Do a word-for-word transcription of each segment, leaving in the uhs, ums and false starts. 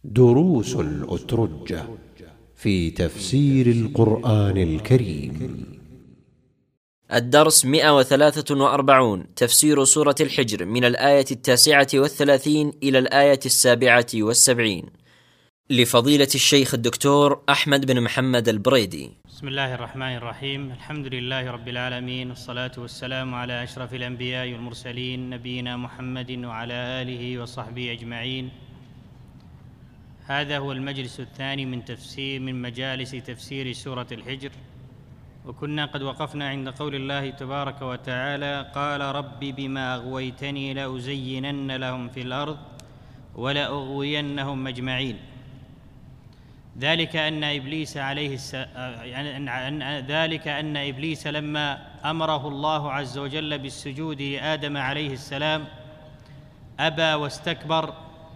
دروس الأترجة في تفسير القرآن الكريم. الدرس مئة وثلاثة وأربعون، تفسير سورة الحجر من الآية التاسعة والثلاثين إلى الآية السابعة والسبعين، لفضيلة الشيخ الدكتور أحمد بن محمد البريدي. بسم الله الرحمن الرحيم. الحمد لله رب العالمين، والصلاة والسلام على أشرف الأنبياء والمرسلين، نبينا محمد وعلى آله وصحبه أجمعين. هذا هو المجلس الثاني من تفسير من مجالس تفسير سورة الحجر، وكنا قد وقفنا عند قول الله تبارك وتعالى: قال رب بما أغويتني لأزينن لهم في الأرض ولأغوينهم أجمعين. ذلك أن إبليس عليه الس... ذلك أن إبليس لما أمره الله عز وجل بالسجود لآدم عليه السلام أبى واستكبر،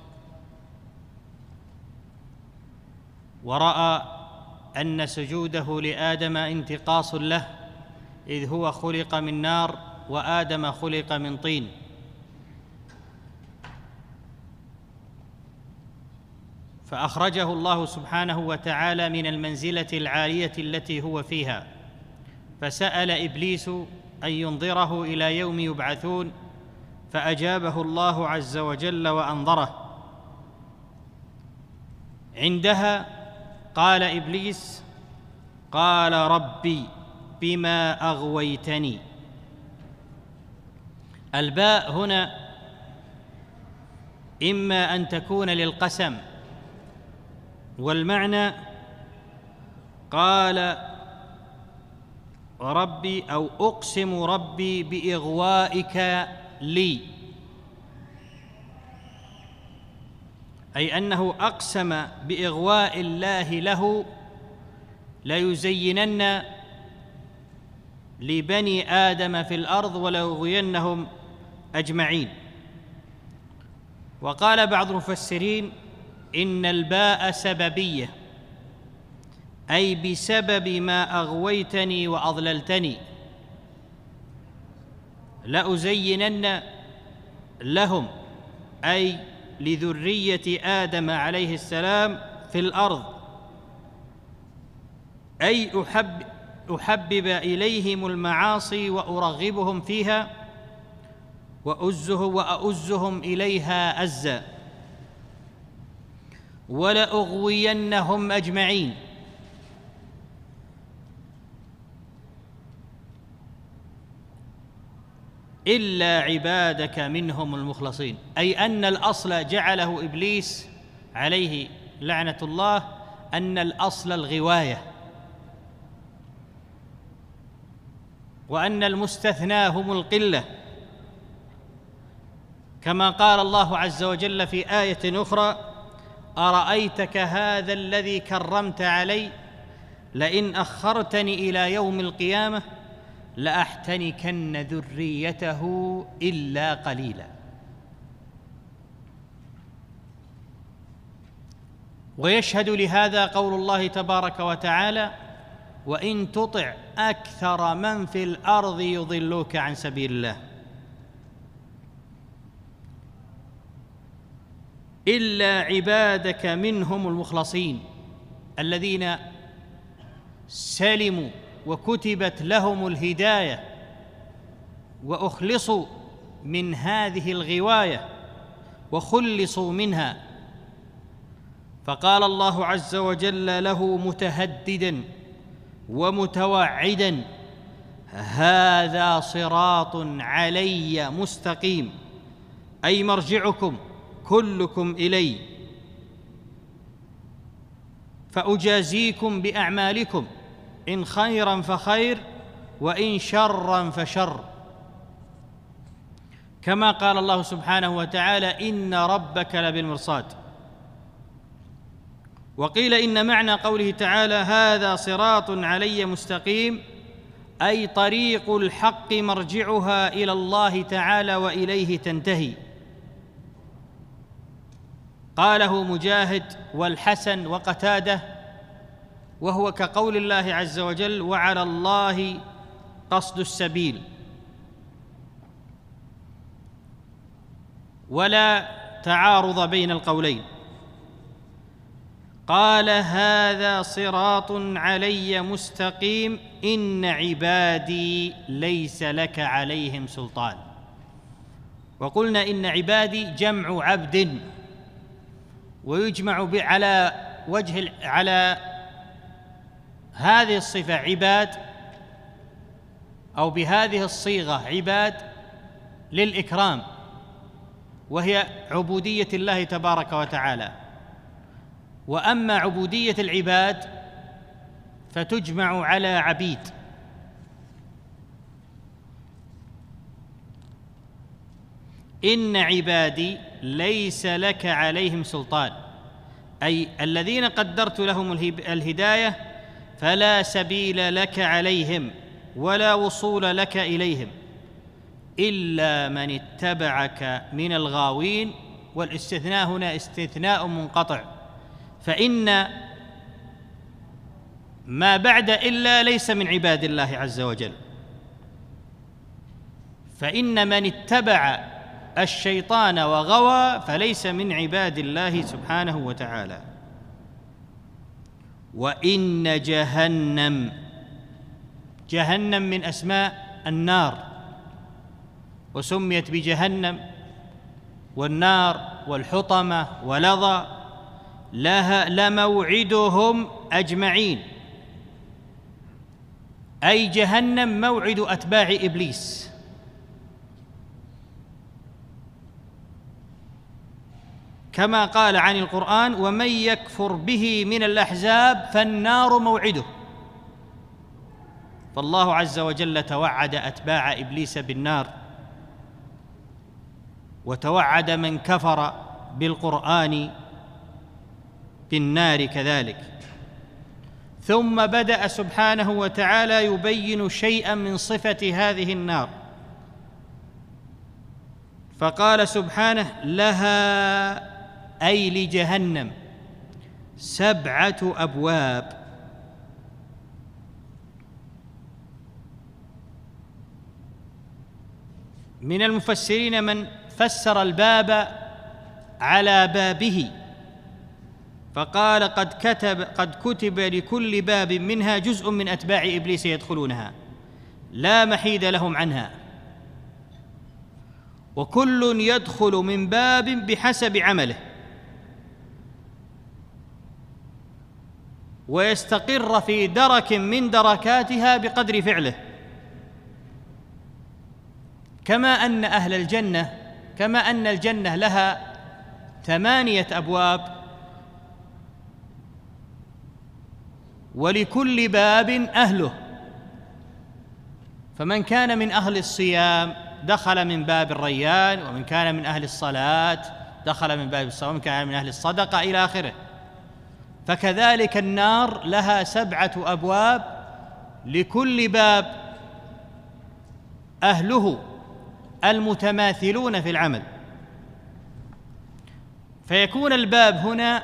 ورأى أن سجوده لآدم انتقاص له، إذ هو خلق من نار وآدم خلق من طين. فأخرجه الله سبحانه وتعالى من المنزلة العالية التي هو فيها، فسأل إبليس أن ينظره إلى يوم يبعثون، فأجابه الله عز وجل وأنظره. عندها قال إبليس: قال ربي بما أغويتني. الباء هنا إما أن تكون للقسم، والمعنى قال ربي أو أقسم ربي بإغوائك لي، أي أنه أقسم بإغواء الله له ليزينن لبني آدم في الأرض وليغوينهم أجمعين. وقال بعض المفسرين إن الباء سببية، أي بسبب ما أغويتني وأضللتني لأزينن لهم، أي لذرية آدم عليه السلام في الأرض، أي أحب أحبب إليهم المعاصي وأرغبهم فيها وأزه وأؤزهم إليها أزا، ولأغوينهم أجمعين. إلا عبادك منهم المخلصين، أي أن الأصل جعله إبليس عليه لعنة الله أن الأصل الغواية، وأن المستثنى هم القلة، كما قال الله عز وجل في آية أخرى: أرأيتك هذا الذي كرمت علي لئن أخرتني إلى يوم القيامة لأحتنكن ذريته إلا قليلا. ويشهد لهذا قول الله تبارك وتعالى: وإن تطع أكثر من في الأرض يضلوك عن سبيل الله إلا عبادك منهم المخلصين الذين سلموا وكتبت لهم الهداية وأخلصوا من هذه الغواية وخلصوا منها. فقال الله عز وجل له متهددا ومتوعدا: هذا صراط علي مستقيم، أي مرجعكم كلكم إلي، فأجازيكم بأعمالكم، إن خيرا فخير وإن شرا فشر، كما قال الله سبحانه وتعالى: إن ربك لبالمرصاد. وقيل إن معنى قوله تعالى: هذا صراط علي مستقيم، أي طريق الحق مرجعها إلى الله تعالى وإليه تنتهي. قاله مجاهد والحسن وقتاده، وهو كقول الله عز وجل: وعلى الله قصد السبيل. ولا تعارض بين القولين. قال هذا صراط علي مستقيم إن عبادي ليس لك عليهم سلطان. وقلنا إن عبادي جمع عبد، ويجمع على وجه على هذه الصفة عباد، أو بهذه الصيغة عباد للإكرام، وهي عبودية الله تبارك وتعالى. وأما عبودية العباد فتجمع على عبيد. إن عبادي ليس لك عليهم سلطان، أي الذين قدرت لهم الهداية فلا سبيل لك عليهم ولا وصول لك إليهم إلا من اتبعك من الغاوين. والاستثناء هنا استثناء منقطع، فإن ما بعد إلا ليس من عباد الله عز وجل، فإن من اتبع الشيطان وغوى فليس من عباد الله سبحانه وتعالى. وإن جهنم، جهنم من أسماء النار، وسميت بجهنم والنار والحطمة ولظى، لها لموعدهم أجمعين، أي جهنم موعد أتباع إبليس. كما قال عن القرآن: ومن يكفر به من الأحزاب فالنار موعده. فالله عز وجل توعد أتباع إبليس بالنار، وتوعد من كفر بالقرآن بالنار كذلك. ثم بدأ سبحانه وتعالى يبين شيئا من صفة هذه النار، فقال سبحانه: لها، أي لجهنم، سبعة أبواب. من المفسرين من فسر الباب على بابه، فقال: قد كتب قد كتب لكل باب منها جزء من أتباع إبليس يدخلونها لا محيد لهم عنها، وكل يدخل من باب بحسب عمله، ويستقر في درك من دركاتها بقدر فعله. كما أن أهل الجنة كما أن الجنة لها ثمانية أبواب، ولكل باب أهله، فمن كان من أهل الصيام دخل من باب الريان، ومن كان من أهل الصلاة دخل من باب الصوم، ومن كان من أهل الصدقة إلى آخره. فكذلك النار لها سبعة أبواب، لكل باب أهله المتماثلون في العمل، فيكون الباب هنا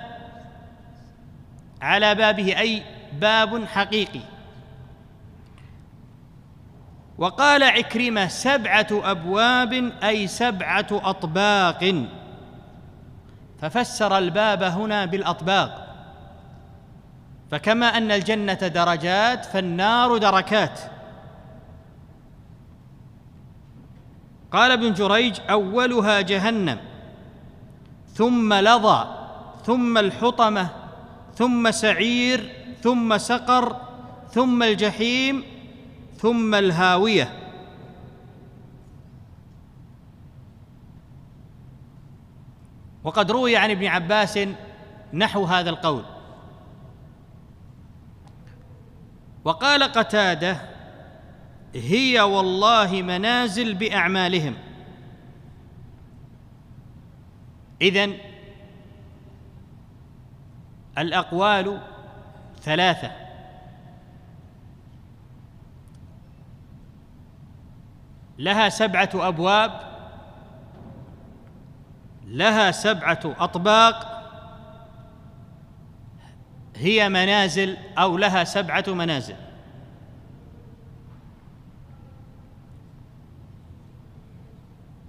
على بابه، أي باب حقيقي. وقال عكرمة: سبعة أبواب، أي سبعة أطباق، ففسر الباب هنا بالأطباق. فكما أن الجنة درجات فالنار دركات. قال ابن جريج: أولها جهنم، ثم لظى، ثم الحطمة، ثم سعير، ثم سقر، ثم الجحيم، ثم الهاوية. وقد روي عن ابن عباس نحو هذا القول. وقال قتادة: هي والله منازل بأعمالهم. إذن الأقوال ثلاثة: لها سبعة أبواب، لها سبعة أطباق، هي منازل، أو لها سبعة منازل.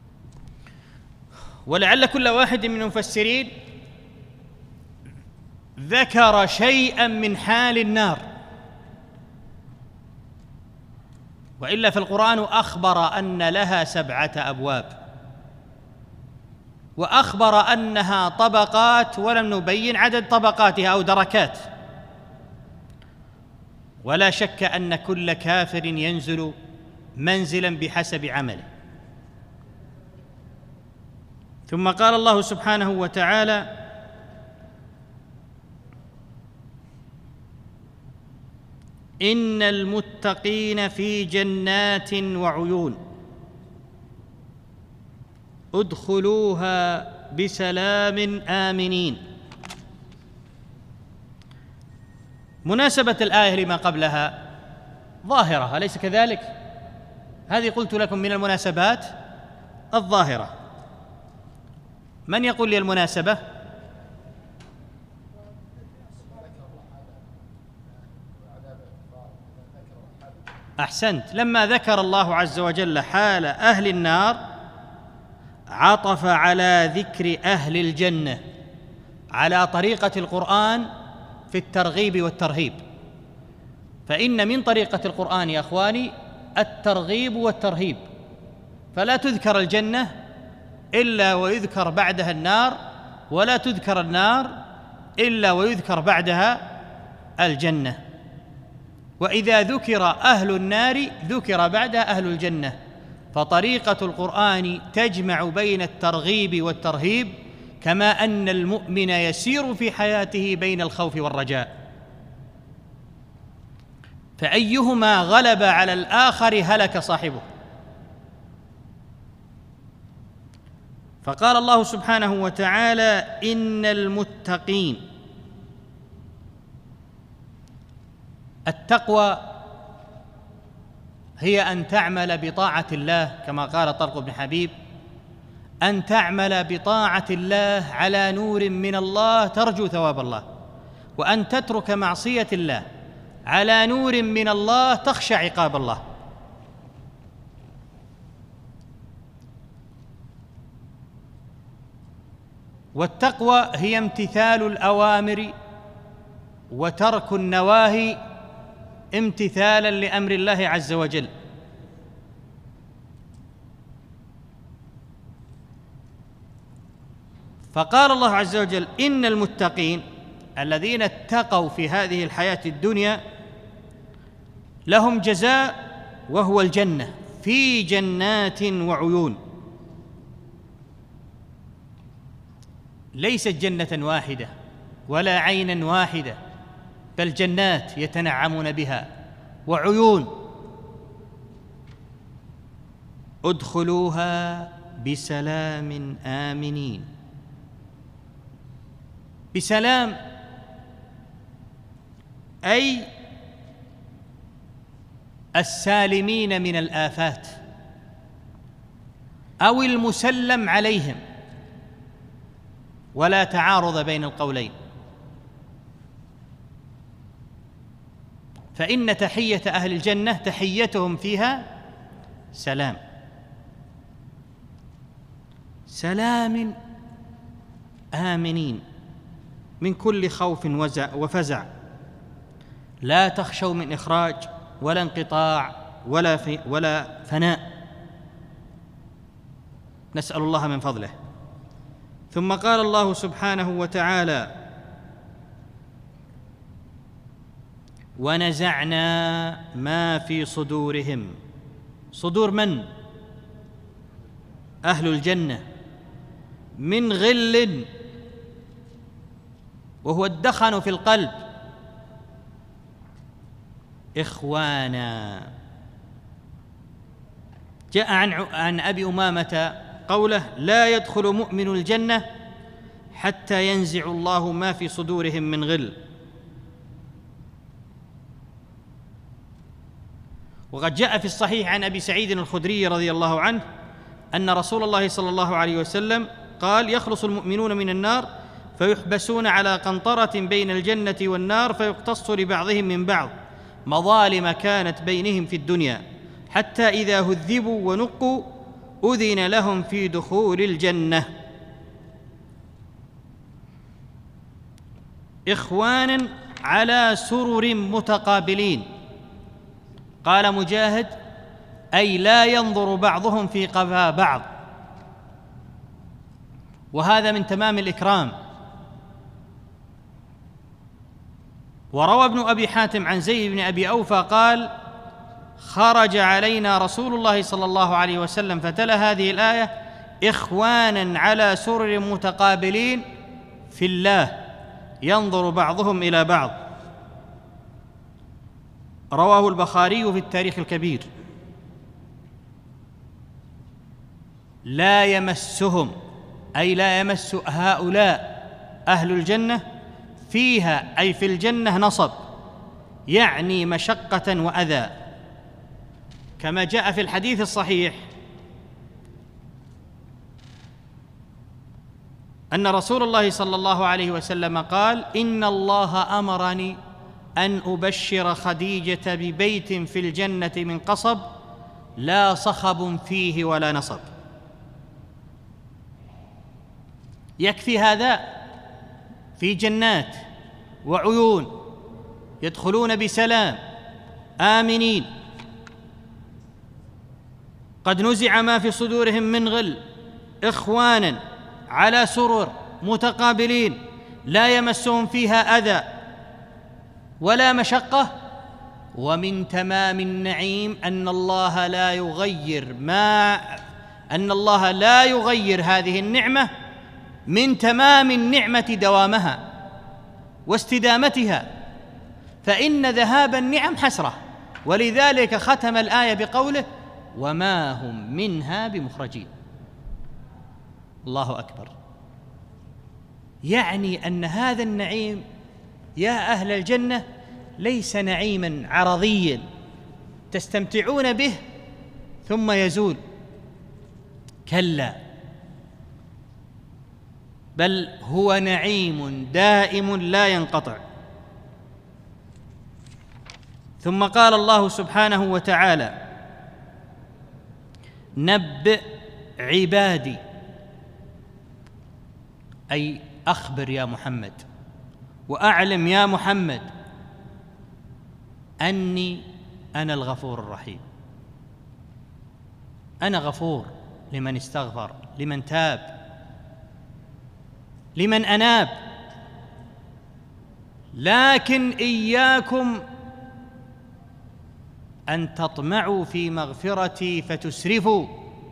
ولعل كل واحد من المفسرين ذكر شيئا من حال النار، وإلا فالقرآن أخبر أن لها سبعة أبواب، وأخبر أنها طبقات، ولم نبين عدد طبقاتها أو دركات. ولا شك أن كل كافر ينزل منزلا بحسب عمله. ثم قال الله سبحانه وتعالى: إن المتقين في جنات وعيون ادخلوها بسلام آمنين. مناسبة الآية لما قبلها ظاهرة، أليس كذلك؟ هذه قلت لكم من المناسبات الظاهرة. من يقول لي المناسبة؟ أحسنت. لما ذكر الله عز وجل حال أهل النار عطف على ذكر أهل الجنة على طريقة القرآن في الترغيب والترهيب. فإن من طريقة القرآن يا أخواني الترغيب والترهيب، فلا تذكر الجنة إلا ويذكر بعدها النار، ولا تذكر النار إلا ويذكر بعدها الجنة. وإذا ذكر أهل النار ذكر بعدها أهل الجنة. فطريقة القرآن تجمع بين الترغيب والترهيب، كما أن المؤمن يسير في حياته بين الخوف والرجاء، فأيهما غلب على الآخر هلك صاحبه. فقال الله سبحانه وتعالى: إن المتقين. التقوى هي أن تعمل بطاعة الله، كما قال طلق بن حبيب: أن تعمل بطاعة الله على نور من الله ترجو ثواب الله، وأن تترك معصية الله على نور من الله تخشى عقاب الله. والتقوى هي امتثال الأوامر وترك النواهي امتثالا لأمر الله عز وجل. فقال الله عز وجل: إن المتقين الذين اتقوا في هذه الحياة الدنيا لهم جزاء وهو الجنة في جنات وعيون. ليست جنة واحدة ولا عينا واحدة، بل جنات يتنعمون بها وعيون. ادخلوها بسلام آمنين. بسلام أي السالمين من الآفات أو المسلم عليهم، ولا تعارض بين القولين. فإن تحية أهل الجنة تحيتهم فيها سلام، سلام آمنين من كل خوف وفزع، لا تخشوا من إخراج ولا انقطاع ولا في ولا فناء، نسأل الله من فضله. ثم قال الله سبحانه وتعالى: ونزعنا ما في صدورهم. صدور من؟ أهل الجنة. من غل، وهو الدخن في القلب، إخوانا. جاء عن عن أبي أمامة قوله: لا يدخل مؤمن الجنة حتى ينزع الله ما في صدورهم من غل. وقد جاء في الصحيح عن أبي سعيد الخدري رضي الله عنه أن رسول الله صلى الله عليه وسلم قال: يخلص المؤمنون من النار فيحبسون على قنطرة بين الجنة والنار، فيقتص لبعضهم من بعض مظالم كانت بينهم في الدنيا، حتى إذا هذبوا ونقوا أذن لهم في دخول الجنة. إخوانا على سرر متقابلين. قال مجاهد: أي لا ينظر بعضهم في قفا بعض. وهذا من تمام الإكرام. وروى ابن أبي حاتم عن زيد بن أبي أوفى قال: خرج علينا رسول الله صلى الله عليه وسلم فتلا هذه الآية: إخوانا على سرر متقابلين في الله ينظر بعضهم إلى بعض. رواه البخاري في التاريخ الكبير. لا يمسهم، أي لا يمس هؤلاء أهل الجنة فيها، أي في الجنة، نصب، يعني مشقة وأذى، كما جاء في الحديث الصحيح أن رسول الله صلى الله عليه وسلم قال: إن الله أمرني أن أبشر خديجة ببيت في الجنة من قصب لا صخب فيه ولا نصب. يكفي هذا في جنات وعيون يدخلون بسلام آمنين، قد نزع ما في صدورهم من غل، إخوانا على سرر متقابلين لا يمسهم فيها أذى ولا مشقة. ومن تمام النعيم أن الله لا يغير ما أن الله لا يغير هذه النعمة، من تمام النعمة دوامها واستدامتها، فإن ذهاب النعم حسرة. ولذلك ختم الآية بقوله: وما هم منها بمخرجين. الله أكبر. يعني أن هذا النعيم يا أهل الجنة ليس نعيما عرضيا تستمتعون به ثم يزول، كلا، بل هو نعيم دائم لا ينقطع. ثم قال الله سبحانه وتعالى: نبئ عبادي، أي أخبر يا محمد وأعلم يا محمد أني أنا الغفور الرحيم. أنا غفور لمن استغفر، لمن تاب، لمن أناب، لكن إياكم أن تطمعوا في مغفرتي فتسرفوا،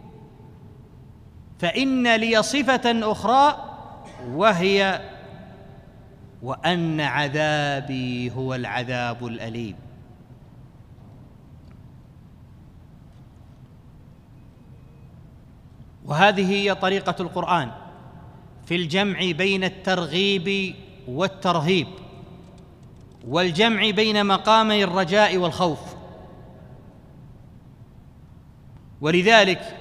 فإن لي صفة أخرى وهي وأن عذابي هو العذاب الأليم. وهذه هي طريقة القرآن في الجمع بين الترغيب والترهيب، والجمع بين مقامي الرجاء والخوف. ولذلك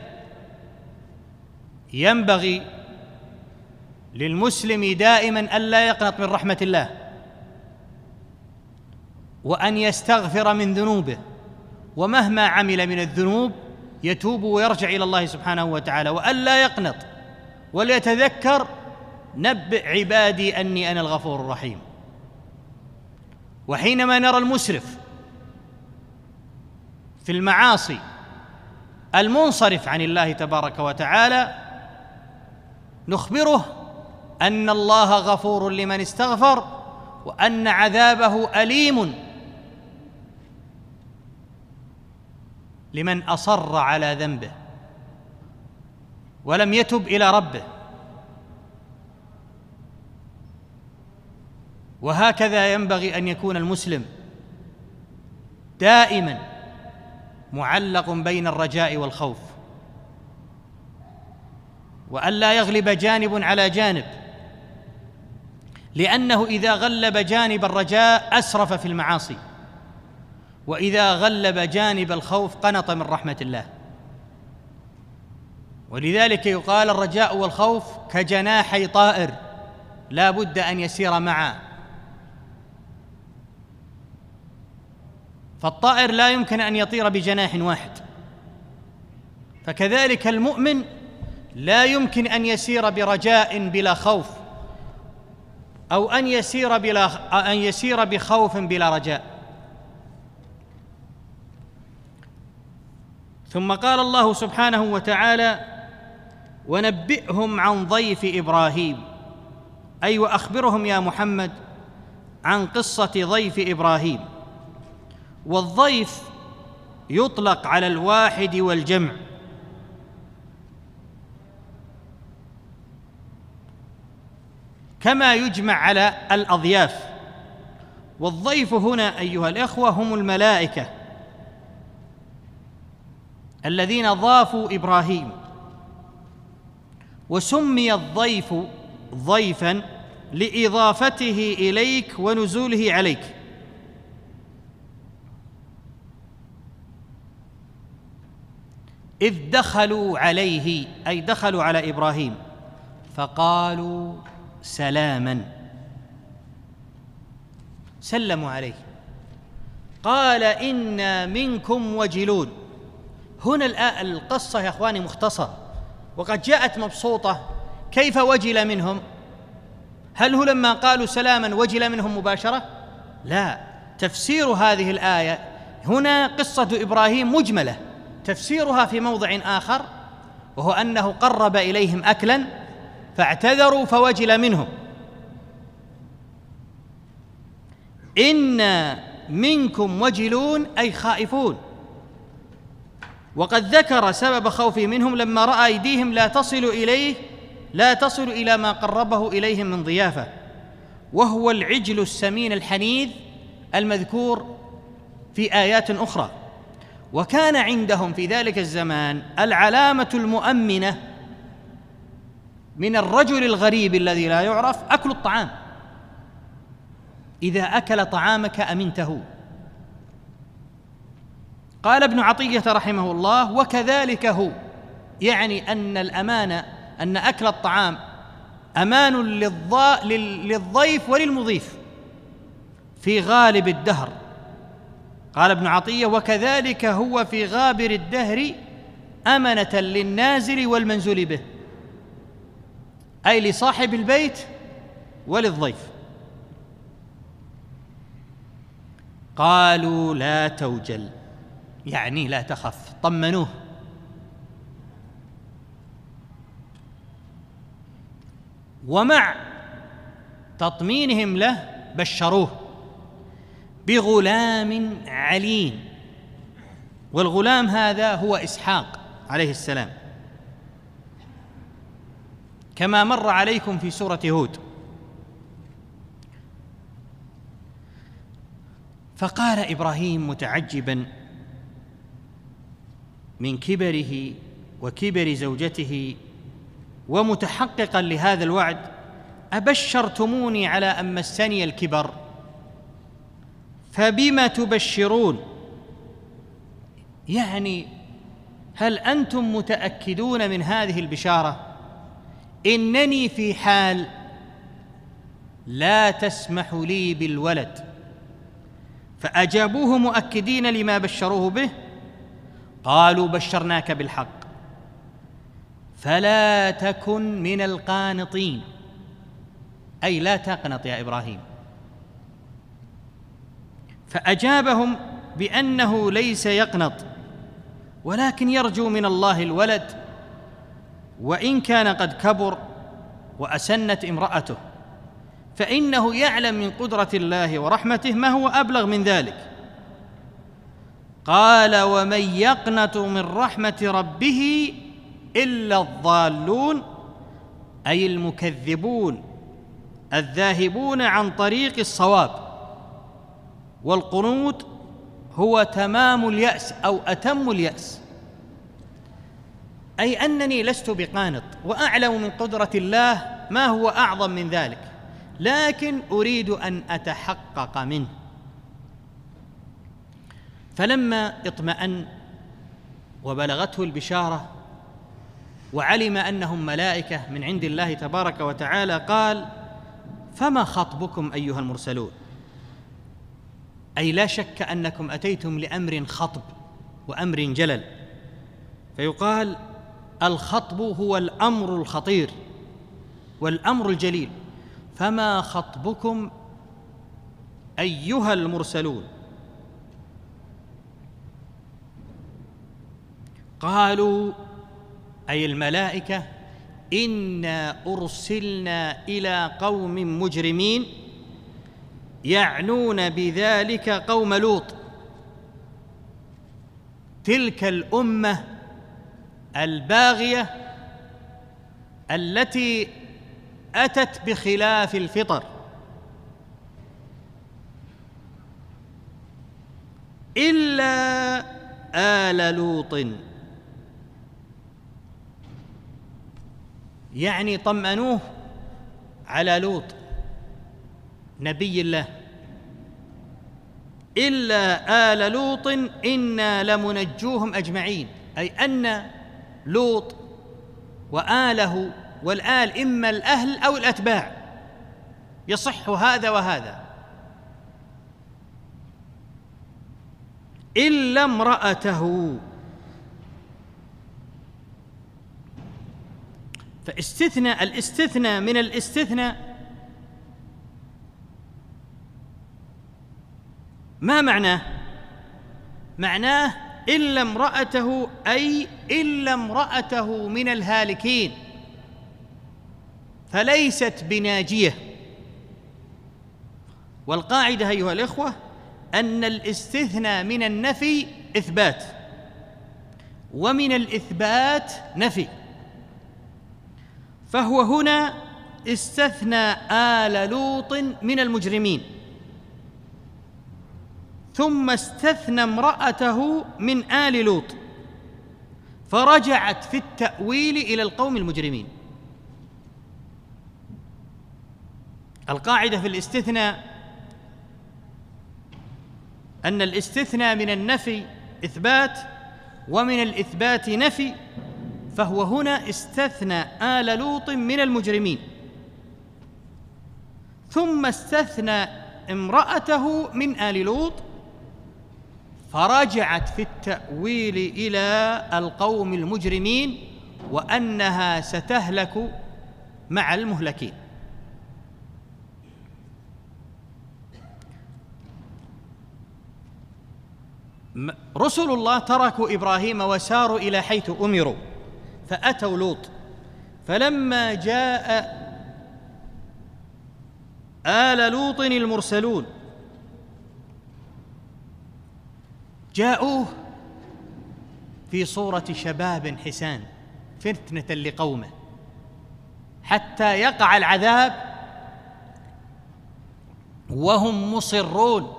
ينبغي للمسلم دائما ألا يقنط من رحمة الله، وأن يستغفر من ذنوبه، ومهما عمل من الذنوب يتوب ويرجع إلى الله سبحانه وتعالى، وألا يقنط، وليتذكر: نبئ عبادي أني أنا الغفور الرحيم. وحينما نرى المسرف في المعاصي المنصرف عن الله تبارك وتعالى نخبره أن الله غفور لمن استغفر، وأن عذابه أليم لمن أصر على ذنبه ولم يتب إلى ربه. وهكذا ينبغي أن يكون المسلم دائما معلق بين الرجاء والخوف، وأن لا يغلب جانب على جانب، لأنه إذا غلب جانب الرجاء أسرف في المعاصي، وإذا غلب جانب الخوف قنط من رحمة الله. ولذلك يقال: الرجاء والخوف كجناحي طائر لا بد أن يسير معا. فالطائر لا يمكن أن يطير بجناح واحد، فكذلك المؤمن لا يمكن أن يسير برجاء بلا خوف، أو أن يسير بلا أن يسير بخوف بلا رجاء. ثم قال الله سبحانه وتعالى: ونبئهم عن ضيف إبراهيم، أي وأخبرهم يا محمد عن قصة ضيف إبراهيم. والضيف يطلق على الواحد والجمع، كما يجمع على الأضياف. والضيف هنا أيها الإخوة هم الملائكة الذين ضافوا إبراهيم، وسمي الضيف ضيفاً لإضافته إليك ونزوله عليك. إذ دخلوا عليه، أي دخلوا على إبراهيم، فقالوا سلاماً، سلموا عليه. قال إنا منكم وجلون. هنا القصة يا أخواني مختصرة، وقد جاءت مبسوطة. كيف وجل منهم؟ هل هو لما قالوا سلاما وجل منهم مباشرة؟ لا، تفسير هذه الآية هنا قصة إبراهيم مجملة، تفسيرها في موضع آخر، وهو أنه قرب إليهم أكلا فاعتذروا فوجل منهم. إنا منكم وجلون، أي خائفون. وقد ذكر سبب خوفه منهم لما رأى أيديهم لا تصل إليه لا تصل إلى ما قربه إليهم من ضيافة، وهو العجل السمين الحنيذ المذكور في آيات أخرى. وكان عندهم في ذلك الزمان العلامة المؤمنة من الرجل الغريب الذي لا يعرف أكل الطعام. إذا أكل طعامك أمنته. قال ابن عطية رحمه الله: وكذلك هو، يعني أن الأمانة أن أكل الطعام أمان للضيف وللمضيف في غالب الدهر. قال ابن عطية: وكذلك هو في غابر الدهر أمنة للنازل والمنزول به، أي لصاحب البيت وللضيف. قالوا لا توجل، يعني لا تخف، طمنوه. ومع تطمينهم له بشروه بغلام عليم، والغلام هذا هو إسحاق عليه السلام، كما مر عليكم في سورة هود. فقال إبراهيم متعجبا من كبره وكبر زوجته ومتحققا لهذا الوعد: أبشرتموني على أن مسني الكبر، فبم تبشرون؟ يعني هل أنتم متأكدون من هذه البشارة؟ إنني في حال لا تسمح لي بالولد. فأجابوه مؤكدين لما بشروه به. قالوا بشرناك بالحق فلا تكن من القانطين، أي لا تقنط يا إبراهيم. فأجابهم بأنه ليس يقنط، ولكن يرجو من الله الولد، وإن كان قد كبر وأسنت امرأته، فإنه يعلم من قدرة الله ورحمته ما هو أبلغ من ذلك. قال: ومن يقنط من رحمة ربه إلا الضالون، أي المكذبون الذاهبون عن طريق الصواب. والقنوط هو تمام اليأس أو أتم اليأس، أي أنني لست بقانط، وأعلم من قدرة الله ما هو أعظم من ذلك، لكن أريد أن أتحقق منه. فلما اطمأن وبلغته البشارة وعلم أنهم ملائكة من عند الله تبارك وتعالى، قال: فما خطبكم أيها المرسلون؟ أي لا شك أنكم أتيتم لأمر خطب وأمر جلل. فيقال الخطب هو الأمر الخطير والأمر الجليل، فما خطبكم أيها المرسلون؟ قالوا أي الملائكة إنا أرسلنا إلى قوم مجرمين، يعنون بذلك قوم لوط، تلك الأمة الباغية التي أتت بخلاف الفطر. إلا آل لوط، يعني طمأنوه على لوط نبي الله. إلا آل لوط إنا لمنجوهم أجمعين، أي أن لوط وآله، والآل إما الأهل أو الأتباع، يصح هذا وهذا، إلا امرأته. فاستثناء الاستثناء من الاستثناء ما معناه؟ معناه إلا امرأته، أي إلا امرأته من الهالكين، فليست بناجية. والقاعدة أيها الإخوة أن الاستثناء من النفي إثبات، ومن الإثبات نفي. فهو هنا استثنى آل لوط من المجرمين، ثم استثنى امرأته من آل لوط، فرجعت في التأويل إلى القوم المجرمين. القاعدة في الاستثناء أن الاستثناء من النفي إثبات، ومن الإثبات نفي، فهو هنا استثنى آل لوط من المجرمين، ثم استثنى امرأته من آل لوط، فرجعت في التأويل إلى القوم المجرمين، وأنها ستهلك مع المهلكين. رسل الله تركوا إبراهيم وساروا إلى حيث أمروا، فأتوا لوط، فلما جاء آل لوط المرسلون جاءوه في صورة شباب حسان فتنة لقومه، حتى يقع العذاب وهم مصرون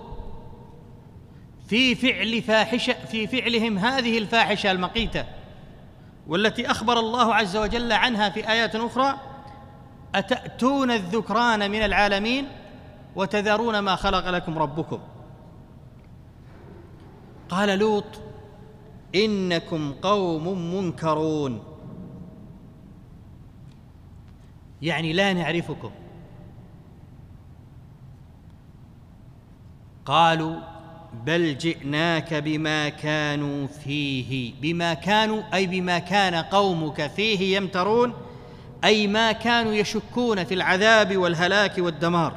في فعل فاحشة، في فعلهم هذه الفاحشة المقيتة، والتي أخبر الله عز وجل عنها في آيات أخرى: أتأتون الذكران من العالمين وتذرون ما خلق لكم ربكم. قال لوط: إنكم قوم منكرون، يعني لا نعرفكم. قالوا: بل جئناك بما كانوا فيه، بما كانوا أي بما كان قومك فيه يمترون، أي ما كانوا يشكون في العذاب والهلاك والدمار،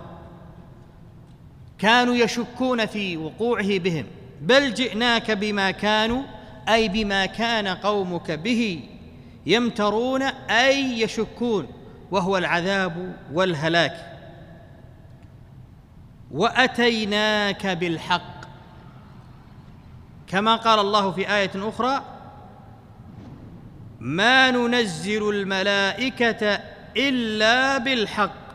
كانوا يشكون في وقوعه بهم. بل جئناك بما كانوا أي بما كان قومك به يمترون، أي يشكون، وهو العذاب والهلاك. وأتيناك بالحق، كما قال الله في آية أخرى: ما ننزل الملائكة إلا بالحق.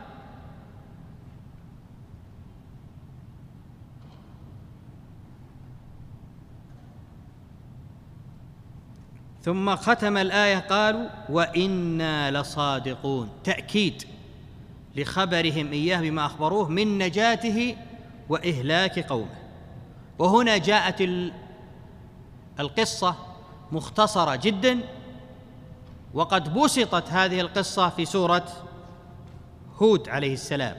ثم ختم الآية قالوا: وإنا لصادقون، تأكيد لخبرهم إياه بما أخبروه من نجاته وإهلاك قومه. وهنا جاءت القصة مختصرة جدا، وقد بسطت هذه القصة في سورة هود عليه السلام: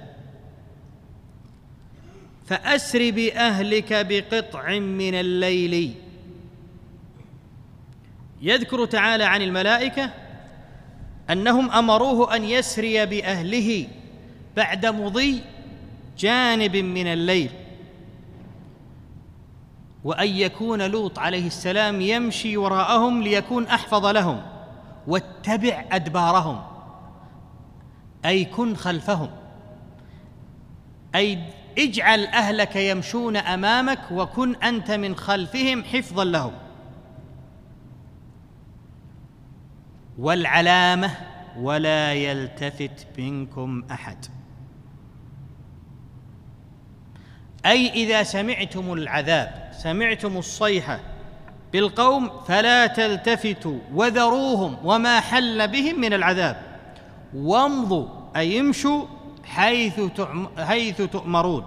فأسر بأهلك بقطع من الليل. يذكر تعالى عن الملائكة أنهم أمروه أن يسري بأهله بعد مضي جانب من الليل، وأن يكون لوط عليه السلام يمشي وراءهم ليكون أحفظ لهم، واتبع أدبارهم أي كن خلفهم، أي اجعل أهلك يمشون أمامك وكن أنت من خلفهم حفظا لهم. والعلامة ولا يلتفت منكم أحد، أي إذا سمعتم العذاب، سمعتم الصيحة بالقوم فلا تلتفتوا وذروهم وما حل بهم من العذاب، وامضوا أي امشوا حيث حيث تؤمرون،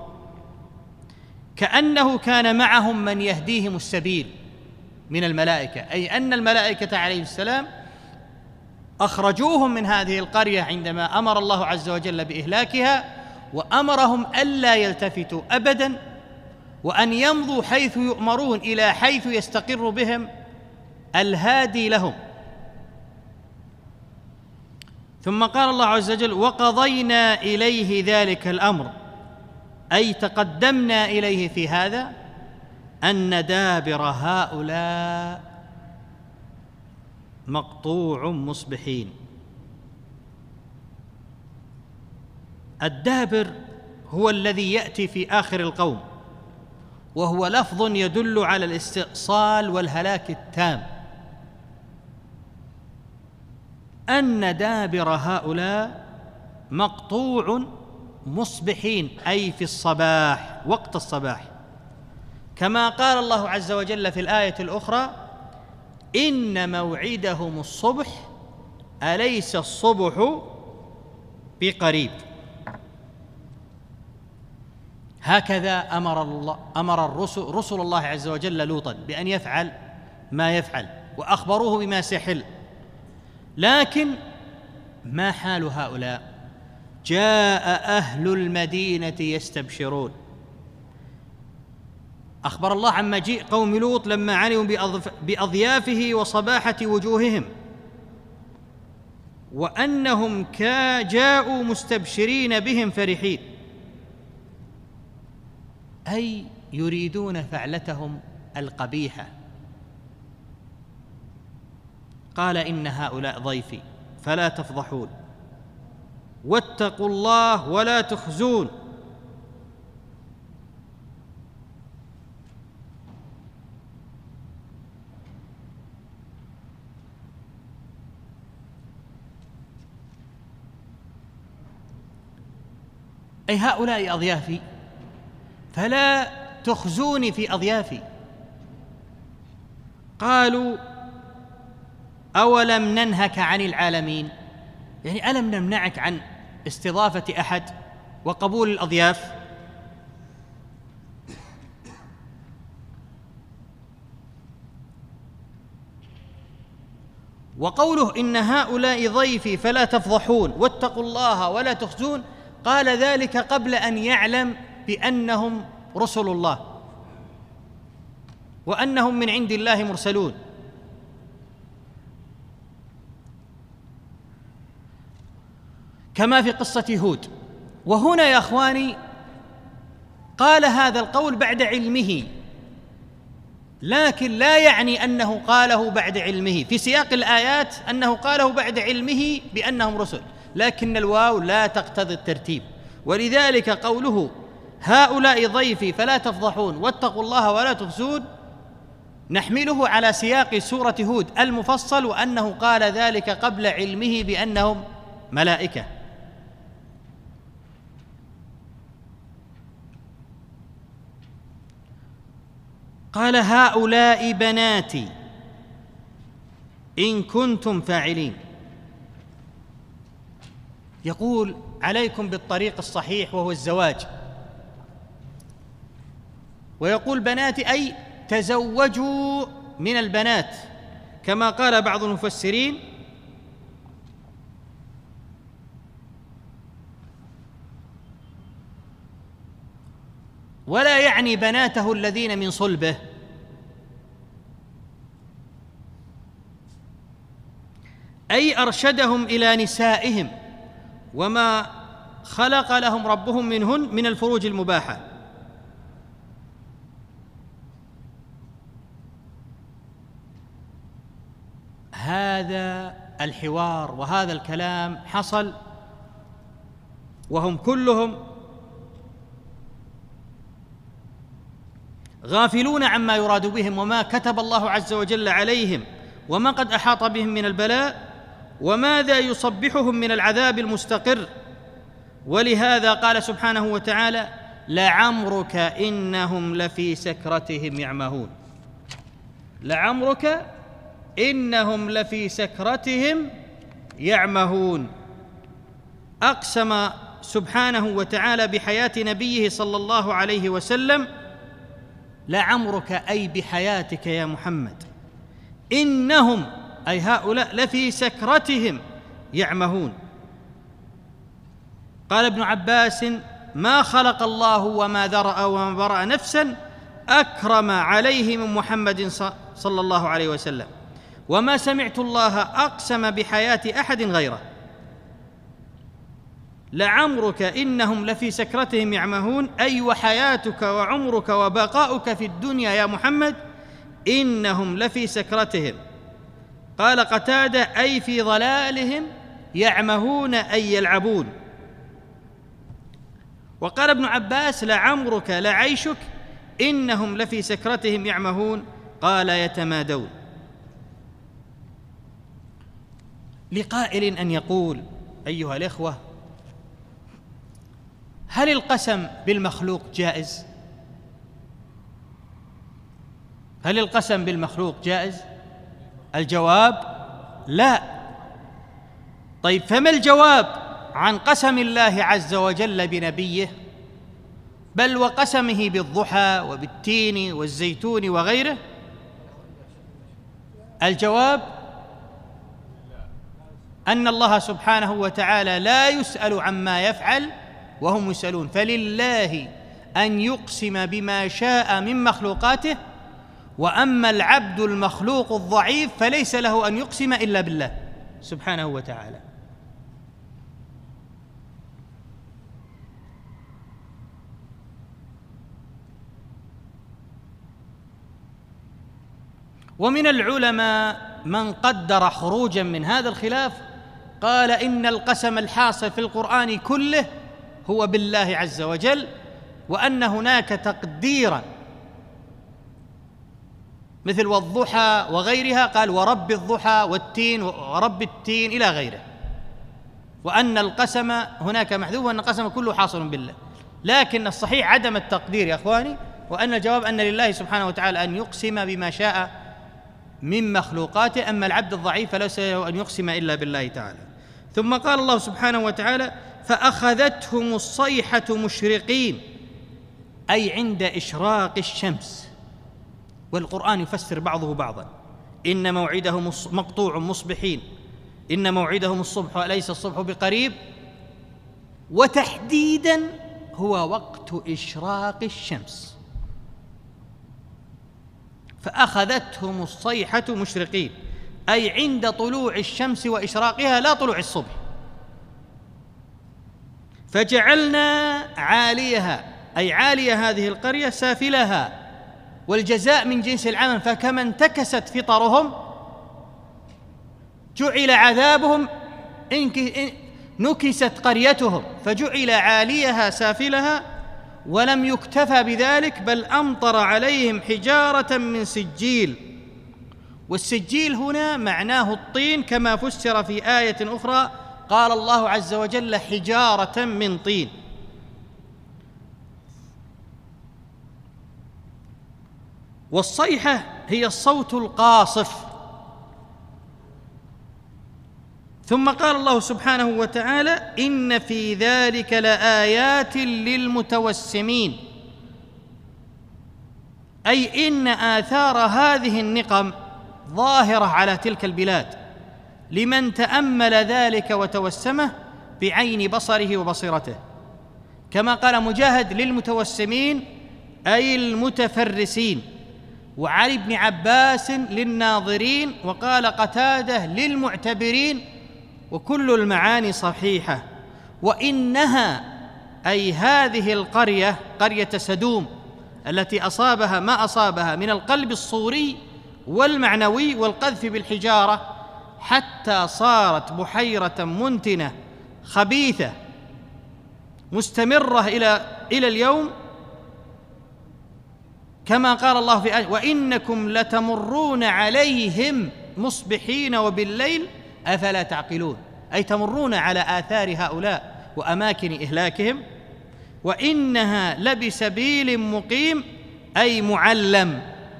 كأنه كان معهم من يهديهم السبيل من الملائكة، أي أن الملائكة عليه السلام أخرجوهم من هذه القرية عندما أمر الله عز وجل بإهلاكها، وأمرهم ألا يلتفتوا أبداً، وأن يمضوا حيث يؤمرون إلى حيث يستقر بهم الهادي لهم. ثم قال الله عز وجل: وقضينا إليه ذلك الأمر، أي تقدمنا إليه في هذا، أن دابر هؤلاء مقطوع مصبحين. الدابر هو الذي يأتي في آخر القوم، وهو لفظ يدل على الاستئصال والهلاك التام. أن دابر هؤلاء مقطوع مصبحين، أي في الصباح، وقت الصباح، كما قال الله عز وجل في الآية الأخرى: إن موعدهم الصبح أليس الصبح بقريب. هكذا أمر الله أمر الرسل رسل الله عز وجل لوطا بأن يفعل ما يفعل، وأخبروه بما سيحل. لكن ما حال هؤلاء؟ جاء أهل المدينة يستبشرون. أخبر الله عن مجيء قوم لوط لما علموا بأضيافه وصباحة وجوههم، وأنهم جاءوا مستبشرين بهم فرحين، أي يريدون فعلتهم القبيحة. قال: إن هؤلاء ضيفي فلا تفضحون واتقوا الله ولا تخزون. أي هؤلاء أضيافي فلا تخزوني في أضيافي. قالوا: أولم ننهك عن العالمين؟ يعني ألم نمنعك عن استضافة أحد وقبول الأضياف؟ وقوله: إن هؤلاء ضيفي فلا تفضحون واتقوا الله ولا تخزون، قال ذلك قبل أن يعلم بأنهم رسل الله وأنهم من عند الله مرسلون. كما في قصة هود. وهنا يا أخواني قال هذا القول بعد علمه، لكن لا يعني أنه قاله بعد علمه. في سياق الآيات أنه قاله بعد علمه بأنهم رسل، لكن الواو لا تقتضي الترتيب، ولذلك قوله: هؤلاء ضيفي فلا تفضحون واتقوا الله ولا تخزون نحمله على سياق سورة هود المفصل، وأنه قال ذلك قبل علمه بأنهم ملائكة. قال: هؤلاء بناتي إن كنتم فاعلين. يقول: عليكم بالطريق الصحيح وهو الزواج، ويقول: بناتي أي تزوجوا من البنات، كما قال بعض المفسرين: ولا يعني بناته الذين من صلبه، أي أرشدهم إلى نسائهم وما خلق لهم ربهم منهن من الفروج المباحة. هذا الحوار وهذا الكلام حصل وهم كلهم غافلون عما يراد بهم وما كتب الله عز وجل عليهم وما قد أحاط بهم من البلاء وماذا يصبحهم من العذاب المستقر. ولهذا قال سبحانه وتعالى: لعمرك إنهم لفي سكرتهم يعمهون. لعمرك إنهم لفي سكرتهم يعمهون. أقسم سبحانه وتعالى بحياة نبيه صلى الله عليه وسلم: لعمرك أي بحياتك يا محمد، إنهم أي هؤلاء لفي سكرتهم يعمهون. قال ابن عباس: ما خلق الله وما ذرأ وما برأ نفسا أكرم عليه من محمد صلى الله عليه وسلم، وما سمعت الله أقسم بحياة أحد غيره. لعمرك إنهم لفي سكرتهم يعمهون، أي وحياتك وعمرك وبقاؤك في الدنيا يا محمد إنهم لفي سكرتهم. قال قتادة: أي في ضلالهم يعمهون أي يلعبون. وقال ابن عباس: لعمرك لعيشك إنهم لفي سكرتهم يعمهون. قال: يتمادون. لقائل أن يقول: أيها الإخوة، هل القسم بالمخلوق جائز؟ هل القسم بالمخلوق جائز؟ الجواب: لا. طيب، فما الجواب عن قسم الله عز وجل بنبيه، بل وقسمه بالضحى وبالتين والزيتون وغيره؟ الجواب أن الله سبحانه وتعالى لا يسأل عما يفعل وهم يسألون، فلله أن يقسم بما شاء من مخلوقاته، وأما العبد المخلوق الضعيف فليس له أن يقسم إلا بالله سبحانه وتعالى. ومن العلماء من قدر خروجا من هذا الخلاف، قال: إن القسم الحاصل في القرآن كله هو بالله عز وجل، وأن هناك تقديرا مثل والضحى وغيرها، قال: ورب الضحى والتين ورب التين إلى غيره، وأن القسم هناك محذوف وأن القسم كله حاصل بالله. لكن الصحيح عدم التقدير يا أخواني، وأن الجواب أن لله سبحانه وتعالى أن يقسم بما شاء من مخلوقاته، أما العبد الضعيف فليس له أن يقسم إلا بالله تعالى. ثم قال الله سبحانه وتعالى: فأخذتهم الصيحة مشرقين، أي عند إشراق الشمس. والقرآن يفسر بعضه بعضا: إن موعدهم مقطوع مصبحين، إن موعدهم الصبح وليس الصبح بقريب، وتحديدا هو وقت إشراق الشمس. فأخذتهم الصيحة مشرقين، أي عند طلوع الشمس وإشراقها، لا طلوع الصبح. فجعلنا عاليها، أي عالي هذه القرية، سافلها، والجزاء من جنس العمل، فكما انتكست فطرهم جعل عذابهم، إن نكست قريتهم فجعل عاليها سافلها. ولم يكتفى بذلك، بل أمطر عليهم حجارة من سجيل. والسجيل هنا معناه الطين، كما فسر في آية أخرى قال الله عز وجل: حجارة من طين. والصيحة هي الصوت القاصف. ثم قال الله سبحانه وتعالى: إن في ذلك لآيات للمتوسمين، أي إن آثار هذه النقم ظاهرة على تلك البلاد لمن تأمل ذلك وتوسمه بعين بصره وبصيرته. كما قال مجاهد: للمتوسمين أي المتفرسين، وعلي بن عباس للناظرين، وقال قتادة للمعتبرين، وكل المعاني صحيحة. وإنها أي هذه القرية قرية سدوم التي أصابها ما أصابها من القلب الصوري والمعنوي والقذف بالحجارة حتى صارت بحيرة منتنة خبيثة مستمرة إلى إلى اليوم، كما قال الله في آية: وإنكم لتمرون عليهم مصبحين وبالليل أفلا تعقلون، أي تمرون على آثار هؤلاء وأماكن إهلاكهم. وإنها لبسبيل مقيم أي معلم.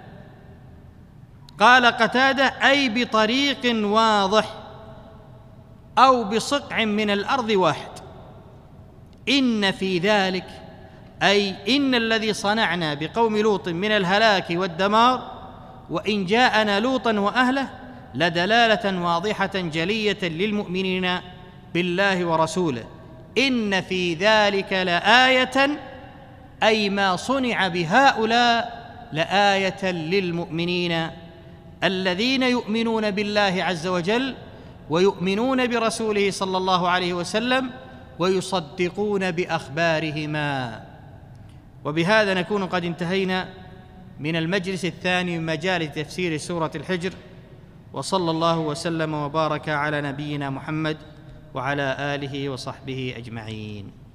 قال قتادة: أي بطريق واضح أو بصقع من الأرض واحد. إن في ذلك أي إن الذي صنعنا بقوم لوط من الهلاك والدمار وإن جاءنا لوطا وأهله لدلالة واضحة جلية للمؤمنين بالله ورسوله. إن في ذلك لآية أي ما صنع بهؤلاء لآية للمؤمنين الذين يؤمنون بالله عز وجل ويؤمنون برسوله صلى الله عليه وسلم ويصدقون بأخبارهما. وبهذا نكون قد انتهينا من المجلس الثاني من مجال تفسير سورة الحجر، وصلى الله وسلم وبارك على نبينا محمد وعلى آله وصحبه أجمعين.